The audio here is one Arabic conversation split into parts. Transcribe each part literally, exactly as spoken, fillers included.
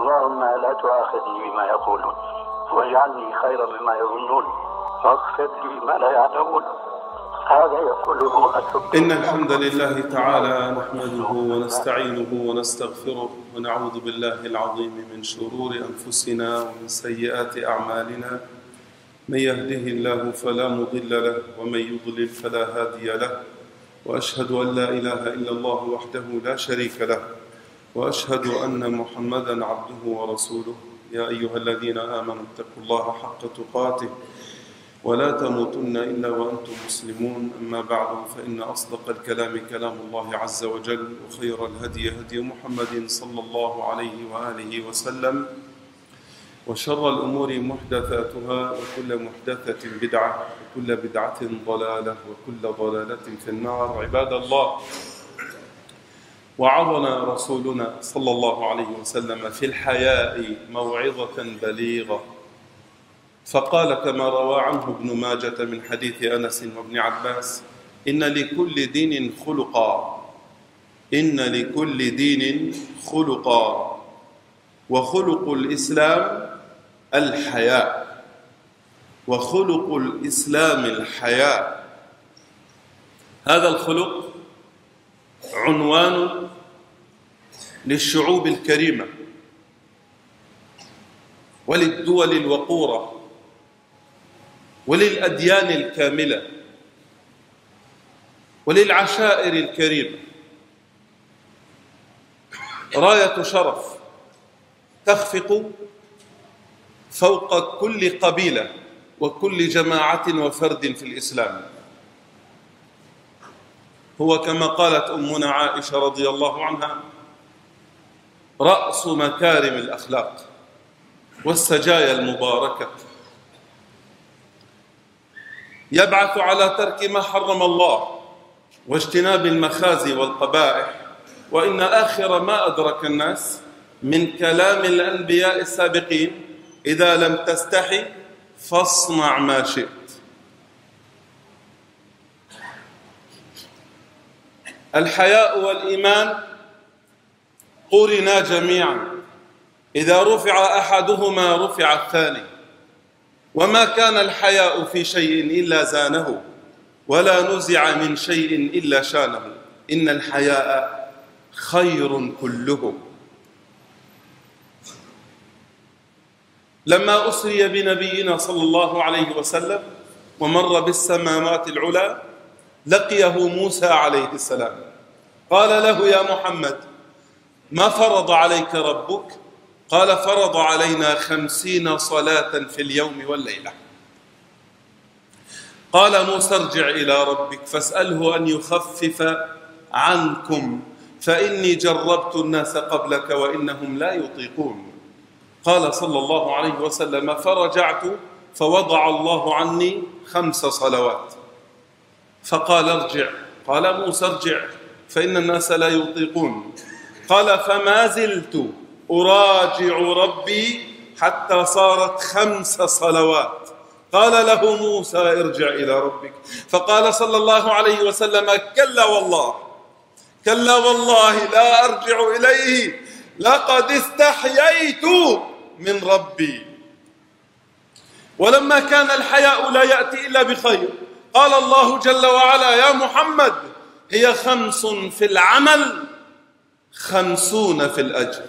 اللهم لا تؤاخذني بما يقولون واجعلني خيرا مما يظنون واغفر لي ما لا يعلمون. هذا يقوله أتوب. إن الحمد لله تعالى نحمده ونستعينه ونستغفره ونعوذ بالله العظيم من شرور أنفسنا ومن سيئات أعمالنا. من يهده الله فلا مضل له ومن يضلل فلا هادي له، وأشهد أن لا إله إلا الله وحده لا شريك له، وأشهد أن محمدًا عبده ورسوله. يا أيها الذين آمنوا اتقوا الله حق تقاته ولا تموتن إلا وأنتم مسلمون. أما بعد، فإن أصدق الكلام كلام الله عز وجل، وخير الهدي هدي محمد صلى الله عليه وآله وسلم، وشر الأمور محدثاتها، وكل محدثة بدعة، وكل بدعة ضلالة، وكل ضلالة في النار. عباد الله، وعظنا رسولنا صلى الله عليه وسلم في الحياء موعظة بليغة، فقال كما روى عنه ابن ماجة من حديث أنس وابن عباس: إن لكل دين خلقا إن لكل دين خلقا وخلق الإسلام الحياء وخلق الإسلام الحياء. هذا الخلق عنوان للشعوب الكريمة وللدول الوقورة وللأديان الكاملة وللعشائر الكريمة. راية شرف تخفق فوق كل قبيلة وكل جماعة وفرد في الإسلام. هو كما قالت أمنا عائشة رضي الله عنها: رأس مكارم الأخلاق والسجايا المباركة، يبعث على ترك ما حرم الله واجتناب المخازي والقبائح. وإن آخر ما أدرك الناس من كلام الأنبياء السابقين: إذا لم تستحي فاصنع ما شئت. الحياء والإيمان قرنا جميعا، إذا رفع أحدهما رفع الثاني، وما كان الحياء في شيء إلا زانه، ولا نزع من شيء إلا شانه. إن الحياء خير كله. لما أسري بنبينا صلى الله عليه وسلم ومر بالسماوات العلى، لقيه موسى عليه السلام، قال له: يا محمد، ما فرض عليك ربك؟ قال: فرض علينا خمسين صلاة في اليوم والليلة. قال موسى: ارجع إلى ربك فاسأله أن يخفف عنكم، فإني جربت الناس قبلك وإنهم لا يطيقون. قال صلى الله عليه وسلم: فرجعت فوضع الله عني خمس صلوات. فقال: ارجع. قال موسى: ارجع فإن الناس لا يطيقون. قال: فما زلت أراجع ربي حتى صارت خمس صلوات. قال له موسى: ارجع إلى ربك. فقال صلى الله عليه وسلم: كلا والله كلا والله لا أرجع إليه، لقد استحييت من ربي. ولما كان الحياء لا يأتي إلا بخير، قال الله جل وعلا: يا محمد، هي خمس في العمل خمسون في الأجر.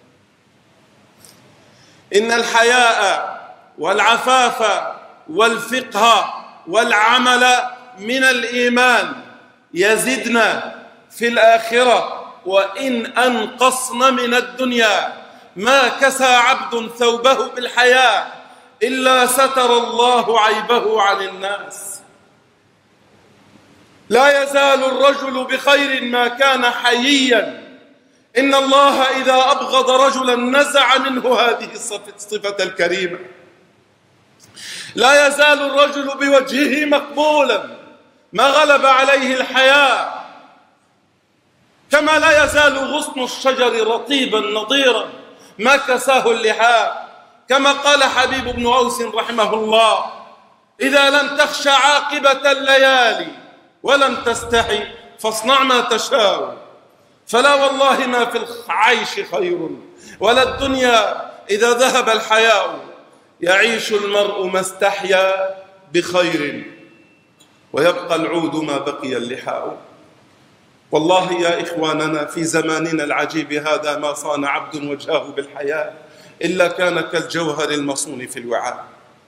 إن الحياء والعفاف والفقه والعمل من الإيمان يزدنا في الآخرة، وإن أنقصن من الدنيا. ما كسى عبد ثوبه بالحياء إلا ستر الله عيبه عن الناس. لا يزال الرجل بخير ما كان حييا. إن الله إذا أبغض رجلا نزع منه هذه الصفة الكريمة. لا يزال الرجل بوجهه مقبولا ما غلب عليه الحياء، كما لا يزال غصن الشجر رطيبا نضيرا ما كساه اللحاء. كما قال حبيب بن أوس رحمه الله: إذا لم تخش عاقبة الليالي ولم تستحي فاصنع ما تشاء، فلا والله ما في العيش خير، ولا الدنيا إذا ذهب الحياء، يعيش المرء ما استحيا بخير، ويبقى العود ما بقي اللحاء. والله يا إخواننا في زماننا العجيب هذا ما صان عبد وجهه بالحياء إلا كان كالجوهر المصون في الوعاء.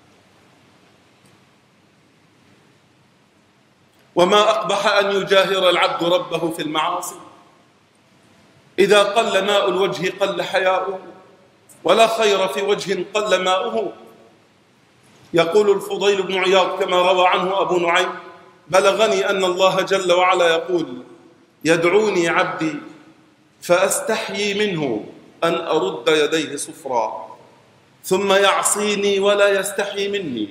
وما أقبح أن يجاهر العبد ربه في المعاصي. إذا قل ماء الوجه قل حياؤه، ولا خير في وجه قل ماؤه. يقول الفضيل بن عياض كما روى عنه أبو نعيم: بلغني أن الله جل وعلا يقول: يدعوني عبدي فأستحيي منه أن أرد يديه صفرا، ثم يعصيني ولا يستحي مني.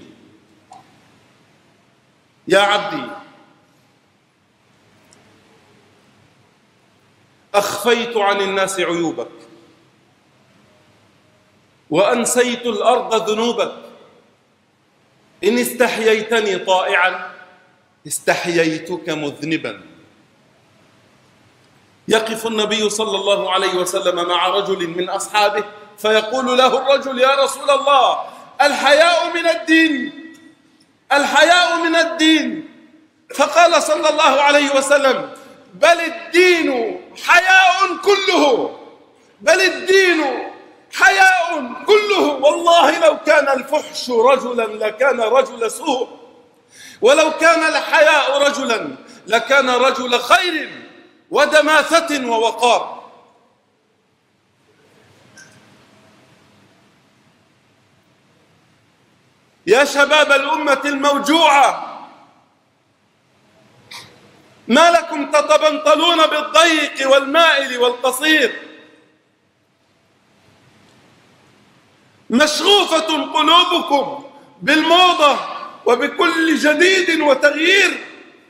يا عبدي أخفيت عن الناس عيوبك، وأنسيت الأرض ذنوبك. إن استحييتني طائعا استحييتك مذنبا. يقف النبي صلى الله عليه وسلم مع رجل من أصحابه فيقول له الرجل: يا رسول الله، الحياء من الدين، الحياء من الدين. فقال صلى الله عليه وسلم: بل الدين حياء كله، بل الدين حياء كله. والله لو كان الفحش رجلا لكان رجل سوء، ولو كان الحياء رجلا لكان رجل خير ودماثة ووقار. يا شباب الأمة الموجوعة، ما لكم تتبنطلون بالضيق والمائل والقصير؟ مشغوفة قلوبكم بالموضة وبكل جديد وتغيير.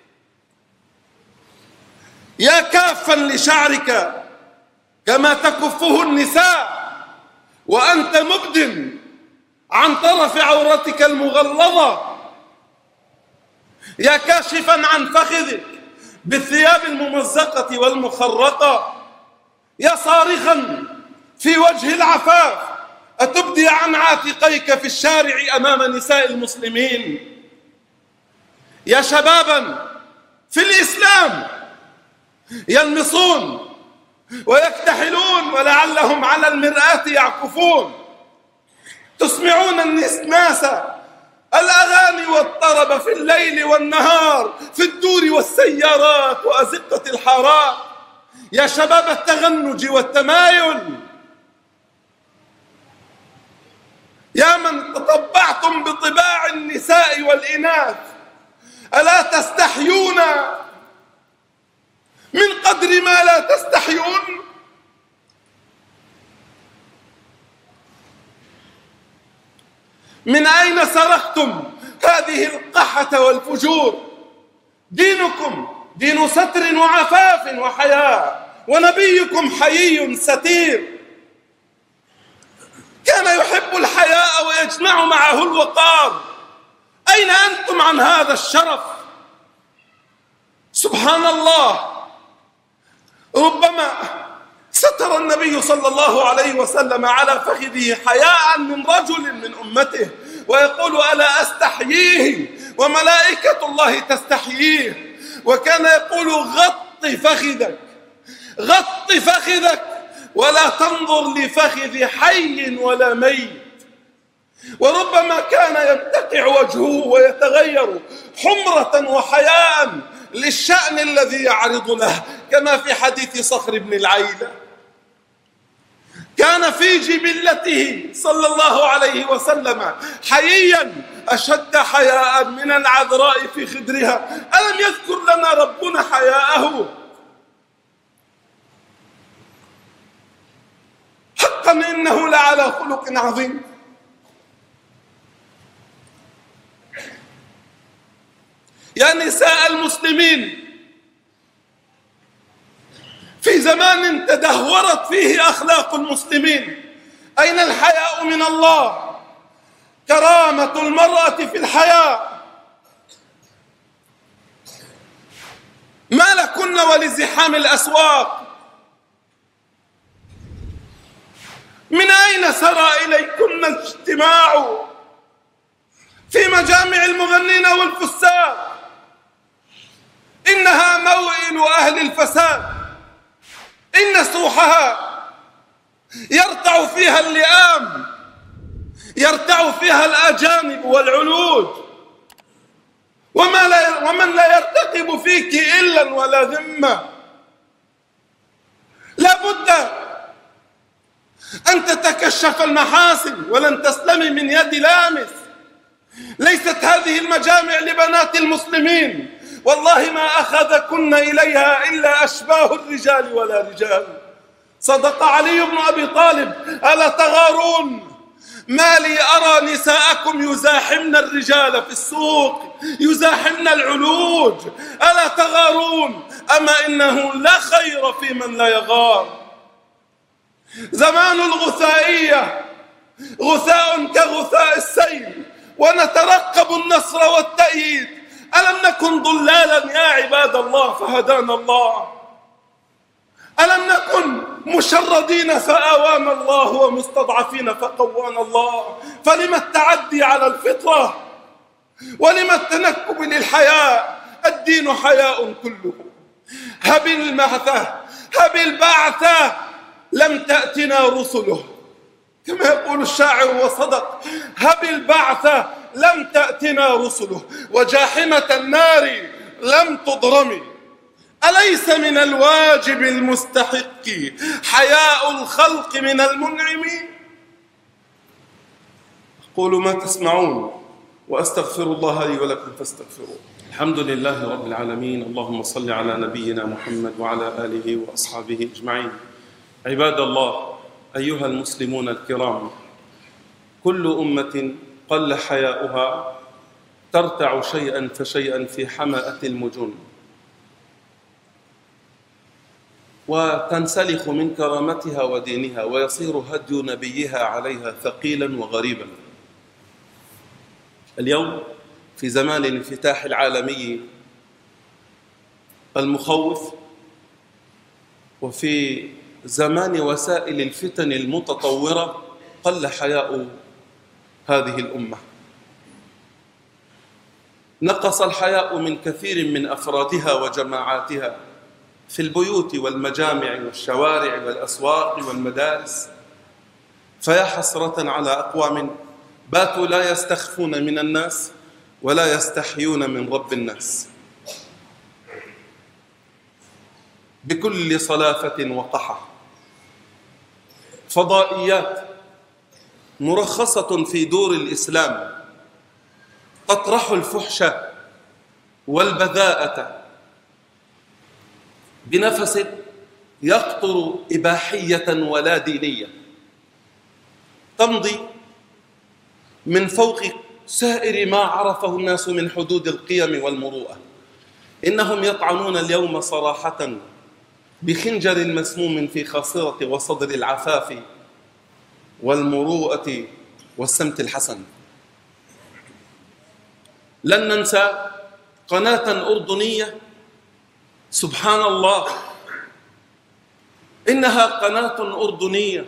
يا كافا لشعرك كما تكفه النساء وأنت مبد عن طرف عورتك المغلظة. يا كاشفا عن فخذك بالثياب الممزقة والمخرقة. يا صارخا في وجه العفاف أتبدي عن عاتقيك في الشارع أمام نساء المسلمين. يا شبابا في الإسلام يلمصون ويكتحلون ولعلهم على المرآة يعكفون، تسمعون الناس الأغاني والطرب في الليل والنهار في الدور والسيارات وأزقة الحارات. يا شباب التغنج والتمايل، يا من تطبعتم بطباع النساء والإناث، ألا تستحيون من قدر ما لا تستحيون؟ من أين سرقتم هذه القحة والفجور؟ دينكم دين ستر وعفاف وحياء، ونبيكم حيي ستير، كان يحب الحياء ويجمع معه الوقار. أين أنتم عن هذا الشرف؟ سبحان الله، ربما ستر النبي صلى الله عليه وسلم على فخذه حياء من رجل من أمته ويقول: ألا أستحييه وملائكة الله تستحييه. وكان يقول: غط فخذك، غط فخذك، ولا تنظر لفخذ حي ولا ميت. وربما كان يمتقع وجهه ويتغير حمرة وحياء للشأن الذي يعرض له، كما في حديث صخر بن العيلة. كان في جبلته صلى الله عليه وسلم حييا أشد حياء من العذراء في خدرها. ألم يذكر لنا ربنا حياءه؟ حقا إنه لعلى خلق عظيم. يا نساء المسلمين، في زمان تدهورت فيه أخلاق المسلمين، أين الحياء من الله؟ كرامة المرأة في الحياء. ما لكن ولزحام الأسواق من أين سرى إليكن الاجتماع في مجامع المغنين والفساق؟ إنها موئل أهل الفساد، إن سوحها يرتع فيها اللئام، يرتع فيها الأجانب والعلوج، وما لا ومن لا يرتقب فيك إلا ولا ذمة. لا بد أن تتكشف المحاسن ولن تسلمي من يد لامس. ليست هذه المجامع لبنات المسلمين، والله ما أخذكن إليها إلا أشباه الرجال ولا رجال. صدق علي بن أبي طالب: ألا تغارون؟ ما لي أرى نساءكم يزاحمن الرجال في السوق، يزاحمن العلوج، ألا تغارون؟ أما إنه لا خير في من لا يغار. زمان الغثائية غثاء كغثاء السيل، ونترقب النصر والتأييد. ألم نكن ضلالا يا عباد الله فهدانا الله؟ ألم نكن مشردين فآوانا الله، ومستضعفين فقوانا الله؟ فلما التعدي على الفطرة؟ ولما التنكب للحياء؟ الدين حياء كله. هب المعثة هب البعثة لم تأتنا رسله، كما يقول الشاعر وصدق: هب البعثة لم تأتنا رسله، وجاحمة النار لم تضرمي. أليس من الواجب المستحق حياء الخلق من المنعم؟ قولوا ما تسمعون، وأستغفر الله لي ولكم فاستغفروه. الحمد لله رب العالمين، اللهم صل على نبينا محمد وعلى آله وأصحابه أجمعين. عباد الله، أيها المسلمون الكرام، كل أمة قل حياؤها ترتع شيئا فشيئا في حمأة المجون، وتنسلخ من كرامتها ودينها، ويصير هدي نبيها عليها ثقيلا وغريبا. اليوم في زمان الانفتاح العالمي المخوف، وفي زمان وسائل الفتن المتطورة، قل حياء هذه الأمة. نقص الحياء من كثير من أفرادها وجماعاتها في البيوت والمجامع والشوارع والأسواق والمدارس. فيا حسرة على أقوام باتوا لا يستخفون من الناس ولا يستحيون من رب الناس. بكل صلافة وقحة فضائيات مرخصة في دور الإسلام تطرح الفحش والبذاءة بنفس يقطر إباحية ولا دينية، تمضي من فوق سائر ما عرفه الناس من حدود القيم والمروءة. إنهم يطعنون اليوم صراحة بخنجر مسموم في خاصرة وصدر العفاف والمروءة والسمت الحسن. لن ننسى قناة أردنية، سبحان الله، إنها قناة أردنية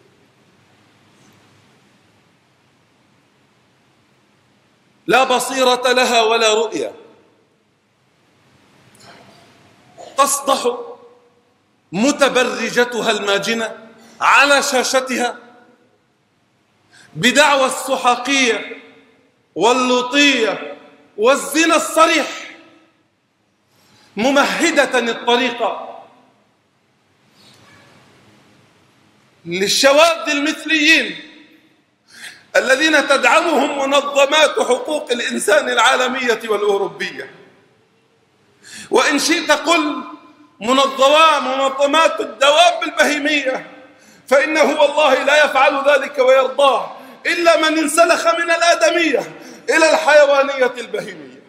لا بصيرة لها ولا رؤية، تصدح متبرجتها الماجنة على شاشتها بدعوى السحقية واللوطية والزنا الصريح، ممهدة الطريقة للشواذ المثليين الذين تدعمهم منظمات حقوق الإنسان العالمية والأوروبية. وإن شئت قل منظمات الدواب البهيمية، فإنه والله لا يفعل ذلك ويرضاه إلا من انسلخ من الآدمية إلى الحيوانية البهيمية،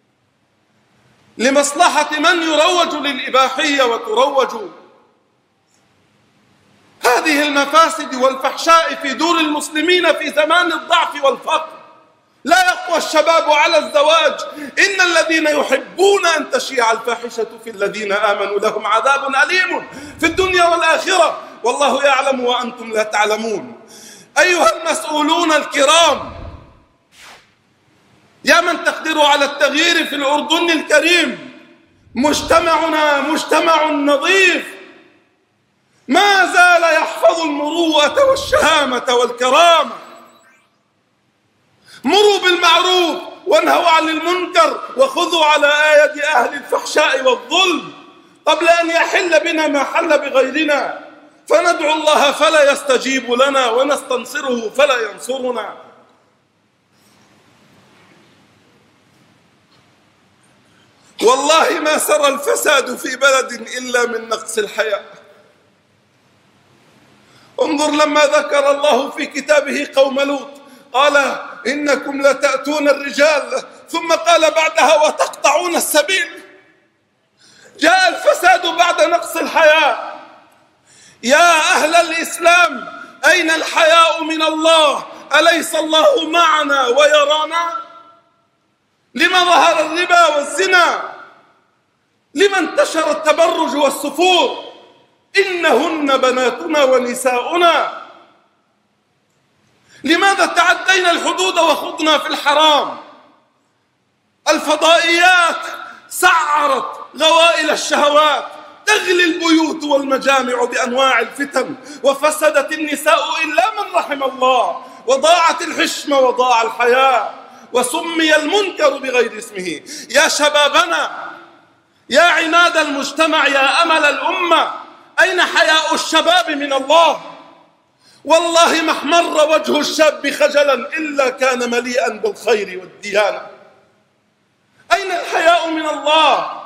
لمصلحة من يروج للإباحية وتروج هذه المفاسد والفحشاء في دور المسلمين في زمان الضعف والفقر. لا يقوى الشباب على الزواج، إن الذين يحبون أن تشيع الفاحشة في الذين آمنوا لهم عذاب أليم في الدنيا والآخرة. والله يعلم وأنتم لا تعلمون. أيها المسؤولون الكرام، يا من تقدروا على التغيير في الأردن الكريم، مجتمعنا مجتمع نظيف ما زال يحفظ المروءة والشهامة والكرامة. مروا بالمعروف وانهوا عن المنكر وخذوا على آية أهل الفحشاء والظلم قبل أن يحل بنا ما حل بغيرنا، فندعو الله فلا يستجيب لنا ونستنصره فلا ينصرنا. والله ما سر الفساد في بلد إلا من نقص الحياء. انظر لما ذكر الله في كتابه قوم لوط قال إنكم لتأتون الرجال، ثم قال بعدها وتقطعون السبيل. جاء الفساد بعد نقص الحياء. يا أهل الإسلام، أين الحياء من الله؟ أليس الله معنا ويرانا؟ لما ظهر الربا والزنا؟ لما انتشر التبرج والسفور؟ إنهن بناتنا ونساؤنا. لماذا تعدينا الحدود وخضنا في الحرام؟ الفضائيات سعرت غوائل الشهوات، تغلي البيوت والمجامع بأنواع الفتن، وفسدت النساء إلا من رحم الله، وضاعت الحشمة وضاع الحياء، وسمي المنكر بغير اسمه. يا شبابنا، يا عناد المجتمع، يا أمل الأمة، أين حياء الشباب من الله؟ والله ما احمر وجه الشاب خجلا إلا كان مليئا بالخير والديانة. أين الحياء من الله؟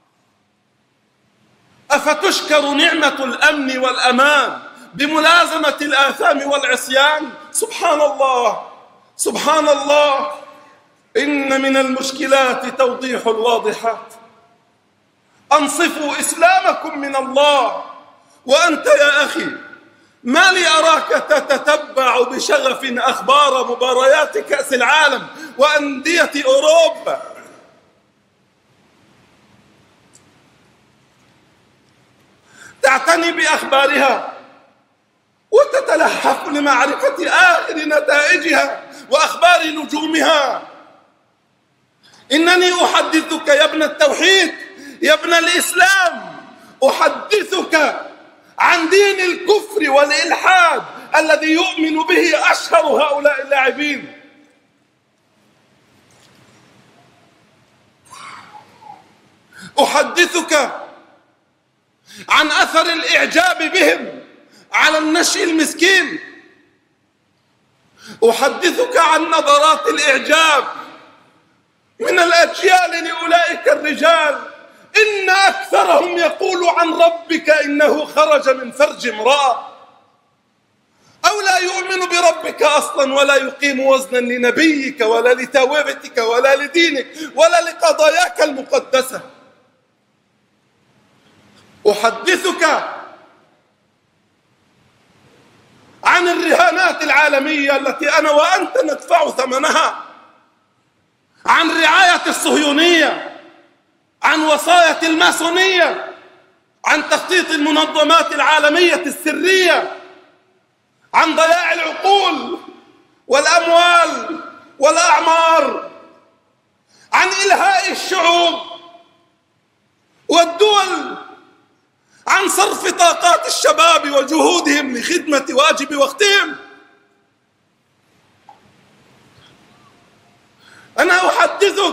أفتشكر نعمة الأمن والأمان بملازمة الآثام والعصيان؟ سبحان الله سبحان الله. إن من المشكلات توضيح الواضحات. أنصفوا إسلامكم من الله. وأنت يا أخي، ما لي أراك تتتبع بشغف أخبار مباريات كأس العالم وأندية أوروبا؟ تعتني بأخبارها وتتلهف لمعرفة آخر نتائجها وأخبار نجومها. إنني أحدثك يا ابن التوحيد، يا ابن الإسلام، أحدثك عن دين الكفر والإلحاد الذي يؤمن به أشهر هؤلاء اللاعبين. أحدثك عن أثر الإعجاب بهم على النشء المسكين. أحدثك عن نظرات الإعجاب من الأجيال لأولئك الرجال. إن أكثرهم يقول عن ربك إنه خرج من فرج امرأة، أو لا يؤمن بربك أصلا ولا يقيم وزنا لنبيك ولا لتوبتك ولا لدينك ولا لقضاياك المقدسة. أحدثك عن الرهانات العالمية التي أنا وأنت ندفع ثمنها، عن رعاية الصهيونية، عن وصاية الماسونية، عن تخطيط المنظمات العالمية السرية، عن ضياع العقول والأموال والأعمار، عن إلهاء الشعوب والدول، عن صرف طاقات الشباب وجهودهم لخدمة واجب وقتهم. أنا أحدثك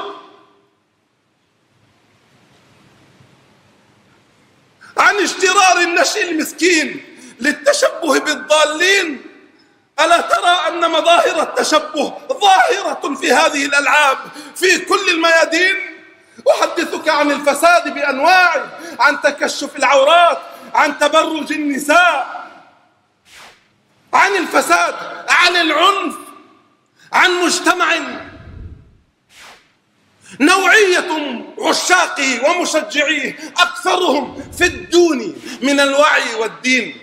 عن اشترار النشء المسكين للتشبه بالضالين. ألا ترى أن مظاهر التشبه ظاهرة في هذه الألعاب في كل الميادين؟ أحدثك عن الفساد بأنواعه، عن تكشف العورات، عن تبرج النساء، عن الفساد، عن العنف، عن مجتمع نوعية عشاقه ومشجعيه أكثرهم في الدون من الوعي والدين.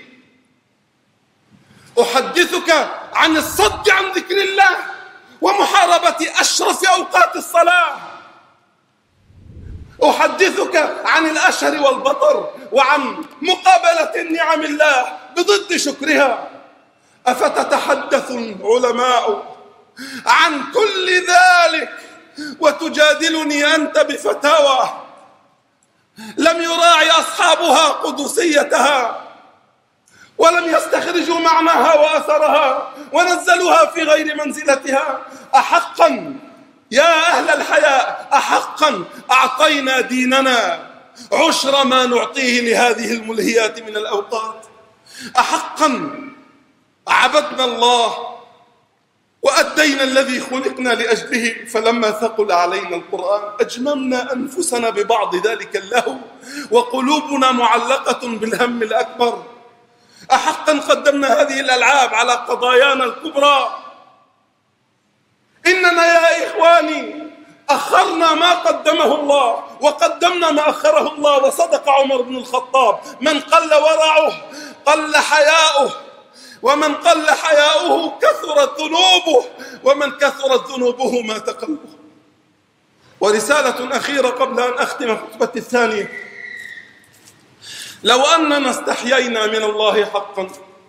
أحدثك عن الصد عن ذكر الله ومحاربة أشرف أوقات الصلاة. أحدثك عن الأشر والبطر وعن مقابلة نعم الله بضد شكرها. أفتتحدث العلماء عن كل ذلك وتجادلني أنت بفتاوى لم يراعي أصحابها قدسيتها ولم يستخرجوا معناها وأثرها ونزلوها في غير منزلتها؟ أحقا يا أهل الحياء، أحقا أعطينا ديننا عشر ما نعطيه لهذه الملهيات من الأوقات؟ أحقا عبدنا الله وأدينا الذي خلقنا لأجله، فلما ثقل علينا القرآن أجممنا أنفسنا ببعض ذلك اللهو وقلوبنا معلقة بالهم الأكبر؟ أحقا قدمنا هذه الألعاب على قضايانا الكبرى؟ إننا يا إخواني أخرنا ما قدمه الله وقدمنا ما أخره الله. وصدق عمر بن الخطاب: من قل ورعه قل حياؤه، ومن قل حياؤه كثرت ذنوبه، ومن كثرت ذنوبه مات قلبه. ورسالة أخيرة قبل أن أختم خطبتي الثانية: لو أننا استحيينا من الله حقا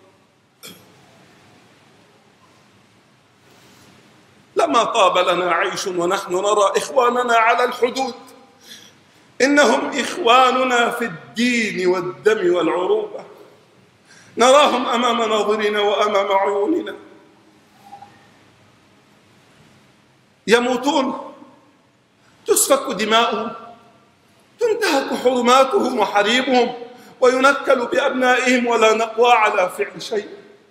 لما طاب لنا عيش ونحن نرى إخواننا على الحدود. إنهم إخواننا في الدين والدم والعروبة، نراهم أمام ناظرنا وأمام عيوننا يموتون، تسفك دماؤهم، تنتهك حرماتهم وحريمهم، وينكل بأبنائهم ولا نقوى على فعل شيء.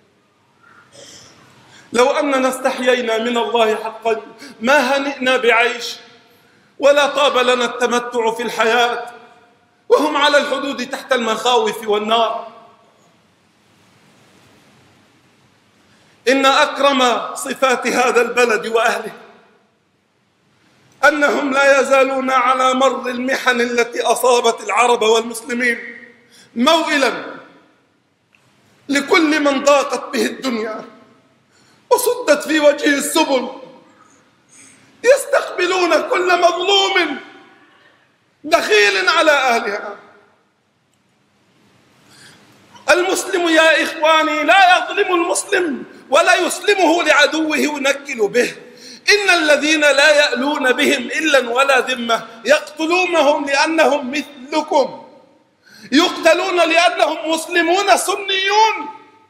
لو أننا استحيينا من الله حقا ما هنئنا بعيش ولا طاب لنا التمتع في الحياة وهم على الحدود تحت المخاوف والنار. إن أكرم صفات هذا البلد وأهله أنهم لا يزالون على مر المحن التي أصابت العرب والمسلمين موئلا لكل من ضاقت به الدنيا وصدت في وجهه السبل، يستقبلون كل مظلوم دخيل على أهلها. المسلم يا إخواني لا يظلم المسلم ولا يسلمه لعدوه ينكل به. إن الذين لا يألون بهم إلا ولا ذمة يقتلونهم لأنهم مثلكم، يقتلون لأنهم مسلمون سنيون.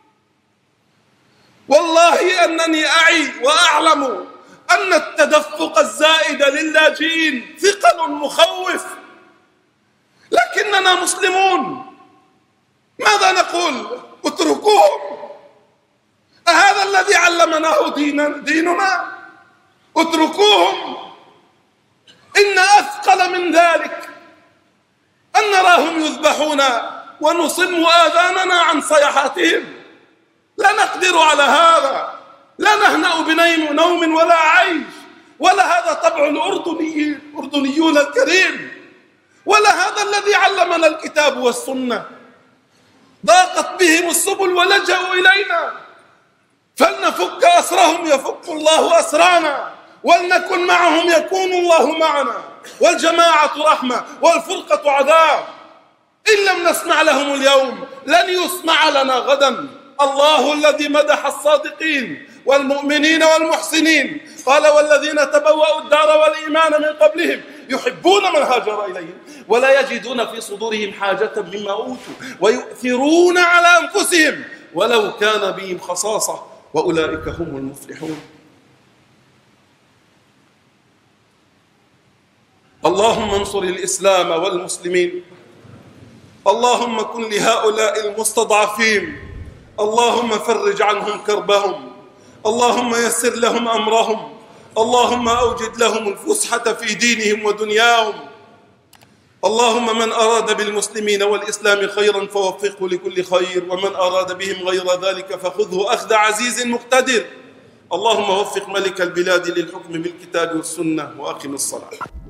والله أنني أعي وأعلم أن التدفق الزائد للاجئين ثقل مخوف، لكننا مسلمون. ماذا نقول؟ اتركوهم. أهذا الذي علمناه دين ديننا؟ اتركوهم. إن أثقل من ذلك أن نراهم يذبحون ونصم آذاننا عن صيحاتهم. لا نقدر على هذا، لا نهنأ بنيم نوم ولا عيش، ولا هذا طبع الأردني الأردنيون الكريم، ولا هذا الذي علمنا الكتاب والسنة. ضاقت بهم السبل ولجأوا إلينا، فلنفك أسرهم يفك الله أسرانا، ولنكن معهم يكون الله معنا. والجماعة رحمة والفرقة عذاب. إن لم نسمع لهم اليوم لن يسمع لنا غدا. الله الذي مدح الصادقين والمؤمنين والمحسنين قال: والذين تبوأوا الدار والإيمان من قبلهم يحبون من هاجر إليهم ولا يجدون في صدورهم حاجة مما أوتوا ويؤثرون على أنفسهم ولو كان بهم خصاصة وأولئك هم المفلحون. اللهم انصر الإسلام والمسلمين. اللهم كن لهؤلاء المستضعفين. اللهم فرج عنهم كربهم. اللهم يسر لهم أمرهم. اللهم أوجد لهم الفسحة في دينهم ودنياهم. اللهم من أراد بالمسلمين والإسلام خيرا فوفقه لكل خير، ومن أراد بهم غير ذلك فخذه أخذ عزيز مقتدر. اللهم وفق ملك البلاد للحكم بالكتاب والسنة، وأقم الصلاة.